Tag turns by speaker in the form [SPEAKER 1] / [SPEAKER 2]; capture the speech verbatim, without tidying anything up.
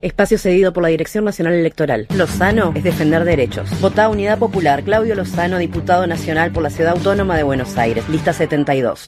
[SPEAKER 1] Espacio cedido por la Dirección Nacional Electoral. Lozano es defender derechos. Votá Unidad Popular. Claudio Lozano, diputado nacional por la Ciudad Autónoma de Buenos Aires. Lista setenta y dos.